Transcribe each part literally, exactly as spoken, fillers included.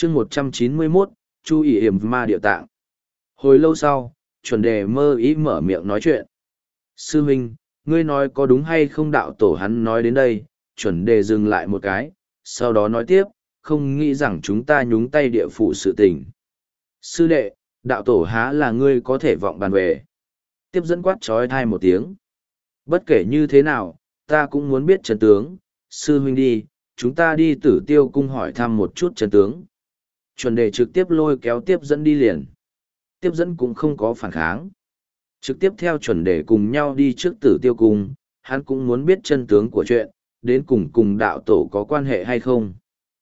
chương một trăm chín mươi mốt, Chu ỷ yểm ma địa tạng. Hồi lâu sau, chuẩn đề mơ ý mở miệng nói chuyện. Sư huynh, ngươi nói có đúng hay không? Đạo tổ hắn nói đến đây, chuẩn đề dừng lại một cái, sau đó nói tiếp, không nghĩ rằng chúng ta nhúng tay địa phủ sự tình. Sư đệ, đạo tổ há là ngươi có thể vọng bàn về. Tiếp dẫn quát trói thai một tiếng. Bất kể như thế nào, ta cũng muốn biết chân tướng. Sư huynh đi, chúng ta đi Tử Tiêu cung hỏi thăm một chút chân tướng. Chuẩn đề trực tiếp lôi kéo tiếp dẫn đi liền. Tiếp dẫn cũng không có phản kháng. Trực tiếp theo chuẩn đề cùng nhau đi trước Tử Tiêu cung, hắn cũng muốn biết chân tướng của chuyện, đến cùng cùng đạo tổ có quan hệ hay không.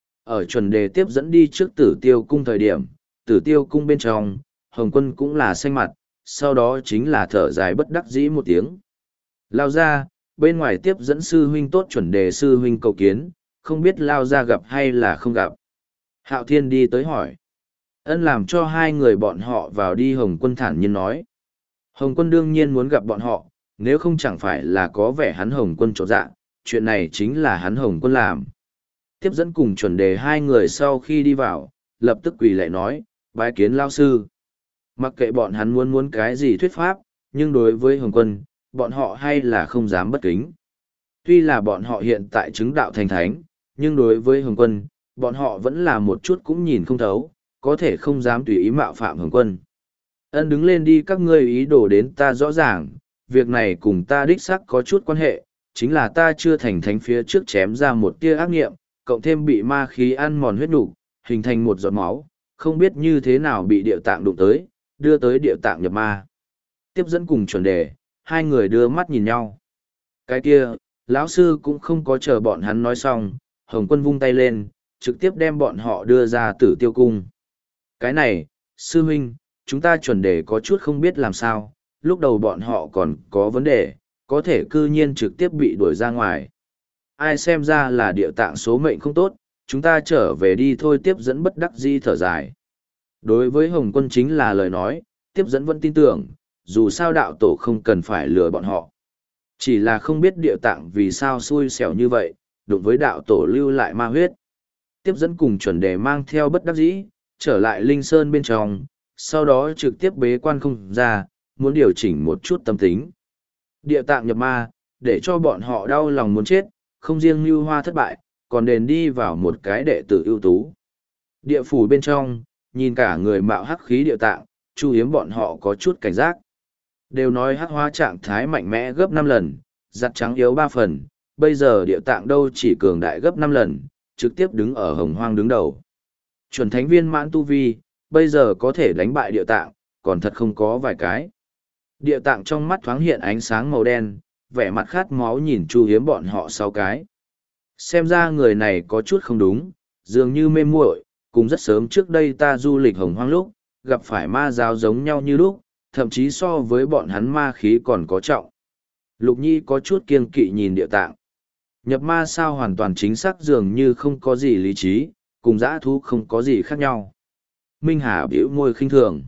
Ở chuẩn đề tiếp dẫn đi trước Tử Tiêu cung thời điểm, Tử Tiêu cung bên trong, Hồng Quân cũng là xanh mặt, sau đó chính là thở dài bất đắc dĩ một tiếng. Lao ra, bên ngoài tiếp dẫn sư huynh tốt chuẩn đề sư huynh cầu kiến, không biết Lao ra gặp hay là không gặp. Hạo Thiên đi tới hỏi. Ân làm cho hai người bọn họ vào đi. Hồng Quân thản nhiên nói. Hồng Quân đương nhiên muốn gặp bọn họ, nếu không chẳng phải là có vẻ hắn Hồng Quân trộn dạ, chuyện này chính là hắn Hồng Quân làm. Tiếp dẫn cùng chuẩn đề hai người sau khi đi vào, lập tức quỳ lại nói, bái kiến Lao sư. Mặc kệ bọn hắn muốn muốn cái gì thuyết pháp, nhưng đối với Hồng Quân, bọn họ hay là không dám bất kính. Tuy là bọn họ hiện tại chứng đạo thành thánh, nhưng đối với Hồng Quân, bọn họ vẫn là một chút cũng nhìn không thấu, có thể không dám tùy ý mạo phạm Hồng Quân. Ân đứng lên đi, các ngươi ý đồ đến ta rõ ràng, việc này cùng ta đích xác có chút quan hệ, chính là ta chưa thành thánh phía trước chém ra một tia ác nghiệm, cộng thêm bị ma khí ăn mòn huyết nục, hình thành một giọt máu, không biết như thế nào bị địa tạng đụng tới, đưa tới địa tạng nhập ma. Tiếp dẫn cùng chuẩn đề, hai người đưa mắt nhìn nhau. Cái kia, lão sư cũng không có chờ bọn hắn nói xong, Hồng Quân vung tay lên, trực tiếp đem bọn họ đưa ra Tử Tiêu cung. Cái này, sư huynh, chúng ta chuẩn đề có chút không biết làm sao, lúc đầu bọn họ còn có vấn đề, có thể cư nhiên trực tiếp bị đuổi ra ngoài. Ai xem ra là địa tạng số mệnh không tốt, chúng ta trở về đi thôi. Tiếp dẫn bất đắc dĩ thở dài. Đối với Hồng Quân chính là lời nói, tiếp dẫn vẫn tin tưởng, dù sao đạo tổ không cần phải lừa bọn họ. Chỉ là không biết địa tạng vì sao xui xẻo như vậy, đụng với đạo tổ lưu lại ma huyết. Tiếp dẫn cùng chuẩn đề mang theo bất đắc dĩ, trở lại Linh Sơn bên trong, sau đó trực tiếp bế quan không ra, muốn điều chỉnh một chút tâm tính. Địa tạng nhập ma, để cho bọn họ đau lòng muốn chết, không riêng Như Hoa thất bại, còn đền đi vào một cái đệ tử ưu tú. Địa phủ bên trong, nhìn cả người mạo hắc khí địa tạng, Chu Hiếm bọn họ có chút cảnh giác. Đều nói hắc hóa trạng thái mạnh mẽ gấp năm lần, giặt trắng yếu ba phần, bây giờ địa tạng đâu chỉ cường đại gấp năm lần, trực tiếp đứng ở hồng hoang đứng đầu. Chuẩn thánh viên mãn tu vi, bây giờ có thể đánh bại địa tạng, còn thật không có vài cái. Địa tạng trong mắt thoáng hiện ánh sáng màu đen, vẻ mặt khát máu nhìn Chu Hiếm bọn họ sáu cái. Xem ra người này có chút không đúng, dường như mê muội, cùng rất sớm trước đây ta du lịch hồng hoang lúc, gặp phải ma giáo giống nhau như lúc, thậm chí so với bọn hắn ma khí còn có trọng. Lục Nhi có chút kiêng kỵ nhìn địa tạng. Nhập ma sao hoàn toàn chính xác dường như không có gì lý trí, cùng dã thú không có gì khác nhau. Minh Hà bĩu môi khinh thường.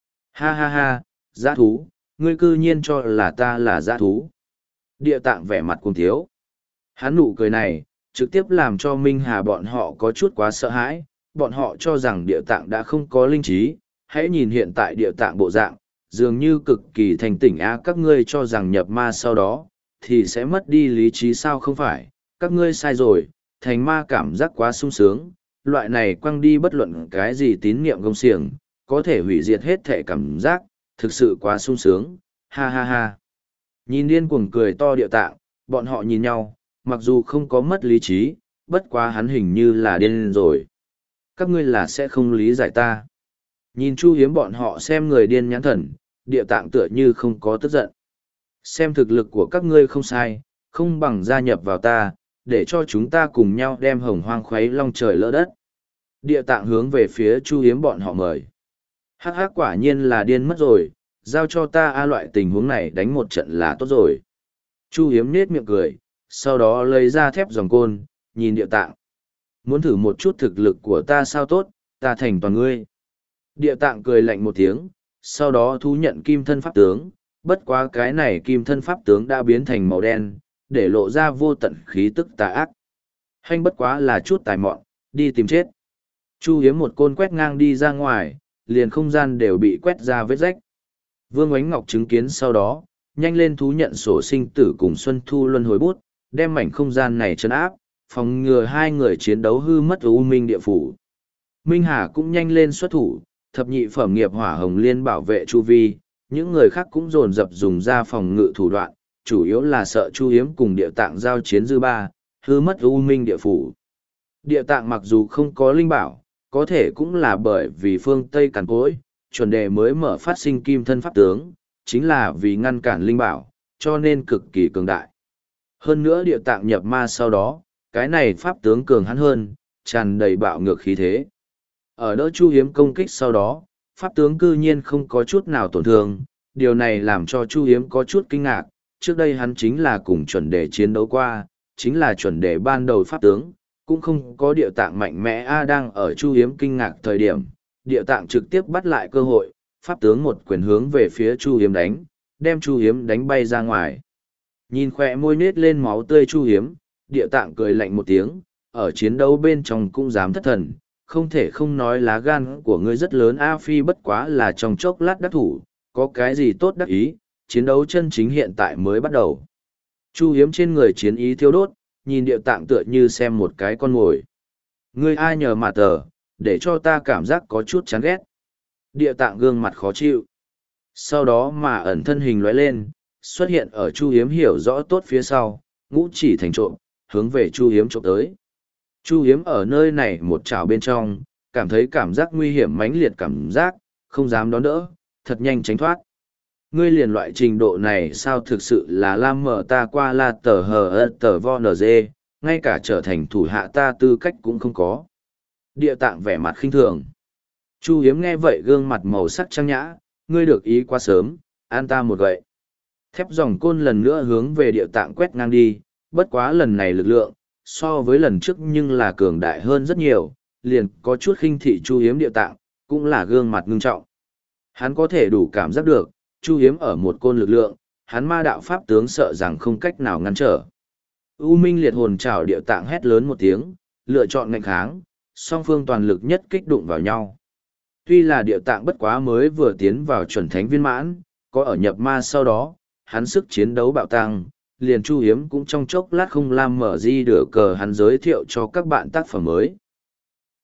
Ha ha ha, dã thú, ngươi cư nhiên cho là ta là dã thú. Địa tạng vẻ mặt cuồng thiếu. Hắn nụ cười này, trực tiếp làm cho Minh Hà bọn họ có chút quá sợ hãi, bọn họ cho rằng địa tạng đã không có linh trí, hãy nhìn hiện tại địa tạng bộ dạng, dường như cực kỳ thành tỉnh á. Các ngươi cho rằng nhập ma sau đó, thì sẽ mất đi lý trí sao? Không phải, các ngươi sai rồi, thành ma cảm giác quá sung sướng, loại này quăng đi bất luận cái gì tín niệm gông xiềng, có thể hủy diệt hết thể cảm giác, thực sự quá sung sướng, ha ha ha. Nhìn điên cuồng cười to địa tạng, bọn họ nhìn nhau, mặc dù không có mất lý trí, bất quá hắn hình như là điên rồi. Các ngươi là sẽ không lý giải ta. Nhìn Chu Hiếm bọn họ xem người điên nhãn thần, địa tạng tựa như không có tức giận. Xem thực lực của các ngươi không sai, không bằng gia nhập vào ta, để cho chúng ta cùng nhau đem hồng hoang khuấy long trời lỡ đất. Địa tạng hướng về phía Chu Hiếm bọn họ mời. Hắc hắc, quả nhiên là điên mất rồi, giao cho ta a, loại tình huống này đánh một trận là tốt rồi. Chu Hiếm nết miệng cười, sau đó lấy ra thép dòng côn, nhìn địa tạng. Muốn thử một chút thực lực của ta sao? Tốt, ta thành toàn ngươi. Địa tạng cười lạnh một tiếng, sau đó thú nhận kim thân pháp tướng, bất quá cái này kim thân pháp tướng đã biến thành màu đen, để lộ ra vô tận khí tức tà ác. Hành bất quá là chút tài mọn, đi tìm chết. Chu Hiếm một côn quét ngang đi ra ngoài, liền không gian đều bị quét ra vết rách. Vương Oánh Ngọc chứng kiến sau đó, nhanh lên thú nhận sổ sinh tử cùng Xuân Thu luân hồi bút, đem mảnh không gian này trấn áp, phòng ngừa hai người chiến đấu hư mất U Minh địa phủ. Minh Hà cũng nhanh lên xuất thủ, thập nhị phẩm nghiệp hỏa hồng liên bảo vệ Chu Vi, những người khác cũng dồn dập dùng ra phòng ngự thủ đoạn, chủ yếu là sợ Chu Hiếm cùng địa tạng giao chiến dư ba, hư mất U Minh địa phủ. Địa tạng mặc dù không có linh bảo, có thể cũng là bởi vì phương Tây càn cối, chuẩn đề mới mở phát sinh kim thân pháp tướng, chính là vì ngăn cản linh bảo, cho nên cực kỳ cường đại. Hơn nữa địa tạng nhập ma sau đó, cái này pháp tướng cường hắn hơn, tràn đầy bạo ngược khí thế. Ở đỡ Chu Hiếm công kích sau đó, pháp tướng cư nhiên không có chút nào tổn thương, điều này làm cho Chu Hiếm có chút kinh ngạc, trước đây hắn chính là cùng chuẩn đề chiến đấu qua, chính là chuẩn đề ban đầu pháp tướng, cũng không có địa tạng mạnh mẽ a đang ở Chu Hiếm kinh ngạc thời điểm, địa tạng trực tiếp bắt lại cơ hội, pháp tướng một quyền hướng về phía Chu Hiếm đánh, đem Chu Hiếm đánh bay ra ngoài. Nhìn khỏe môi nết lên máu tươi Chu Hiếm, địa tạng cười lạnh một tiếng, ở chiến đấu bên trong cũng dám thất thần, không thể không nói lá gan của ngươi rất lớn A Phi bất quá là trong chốc lát đắc thủ, có cái gì tốt đắc ý, chiến đấu chân chính hiện tại mới bắt đầu. Chu Hiếm trên người chiến ý thiêu đốt, nhìn địa tạng tựa như xem một cái con mồi. Ngươi ai nhờ mà tờ, để cho ta cảm giác có chút chán ghét. Địa tạng gương mặt khó chịu. Sau đó mà ẩn thân hình lóe lên, xuất hiện ở Chu Hiếm hiểu rõ tốt phía sau, ngũ chỉ thành trộm, hướng về Chu Hiếm trộm tới. Chu Hiếm ở nơi này một chảo bên trong, cảm thấy cảm giác nguy hiểm mãnh liệt cảm giác, không dám đón đỡ, thật nhanh tránh thoát. Ngươi liền loại trình độ này sao thực sự là lam mở ta qua la tờ hờ ơ tờ vo nờ dê, ngay cả trở thành thủ hạ ta tư cách cũng không có. Địa tạng vẻ mặt khinh thường. Chu Hiếm nghe vậy gương mặt màu sắc trang nhã, ngươi được ý quá sớm, an ta một gậy. Thép dòng côn lần nữa hướng về địa tạng quét ngang đi, bất quá lần này lực lượng, so với lần trước nhưng là cường đại hơn rất nhiều, liền có chút khinh thị Chu Hiếm địa tạng, cũng là gương mặt ngưng trọng. Hắn có thể đủ cảm giác được, Chu Hiếm ở một côn lực lượng, hắn ma đạo pháp tướng sợ rằng không cách nào ngăn trở. U Minh liệt hồn trảo địa tạng hét lớn một tiếng, lựa chọn ngạnh kháng, song phương toàn lực nhất kích đụng vào nhau. Tuy là địa tạng bất quá mới vừa tiến vào chuẩn thánh viên mãn, có ở nhập ma sau đó, hắn sức chiến đấu bạo tăng, liền Chu Hiếm cũng trong chốc lát không làm mở di đửa cờ hắn giới thiệu cho các bạn tác phẩm mới.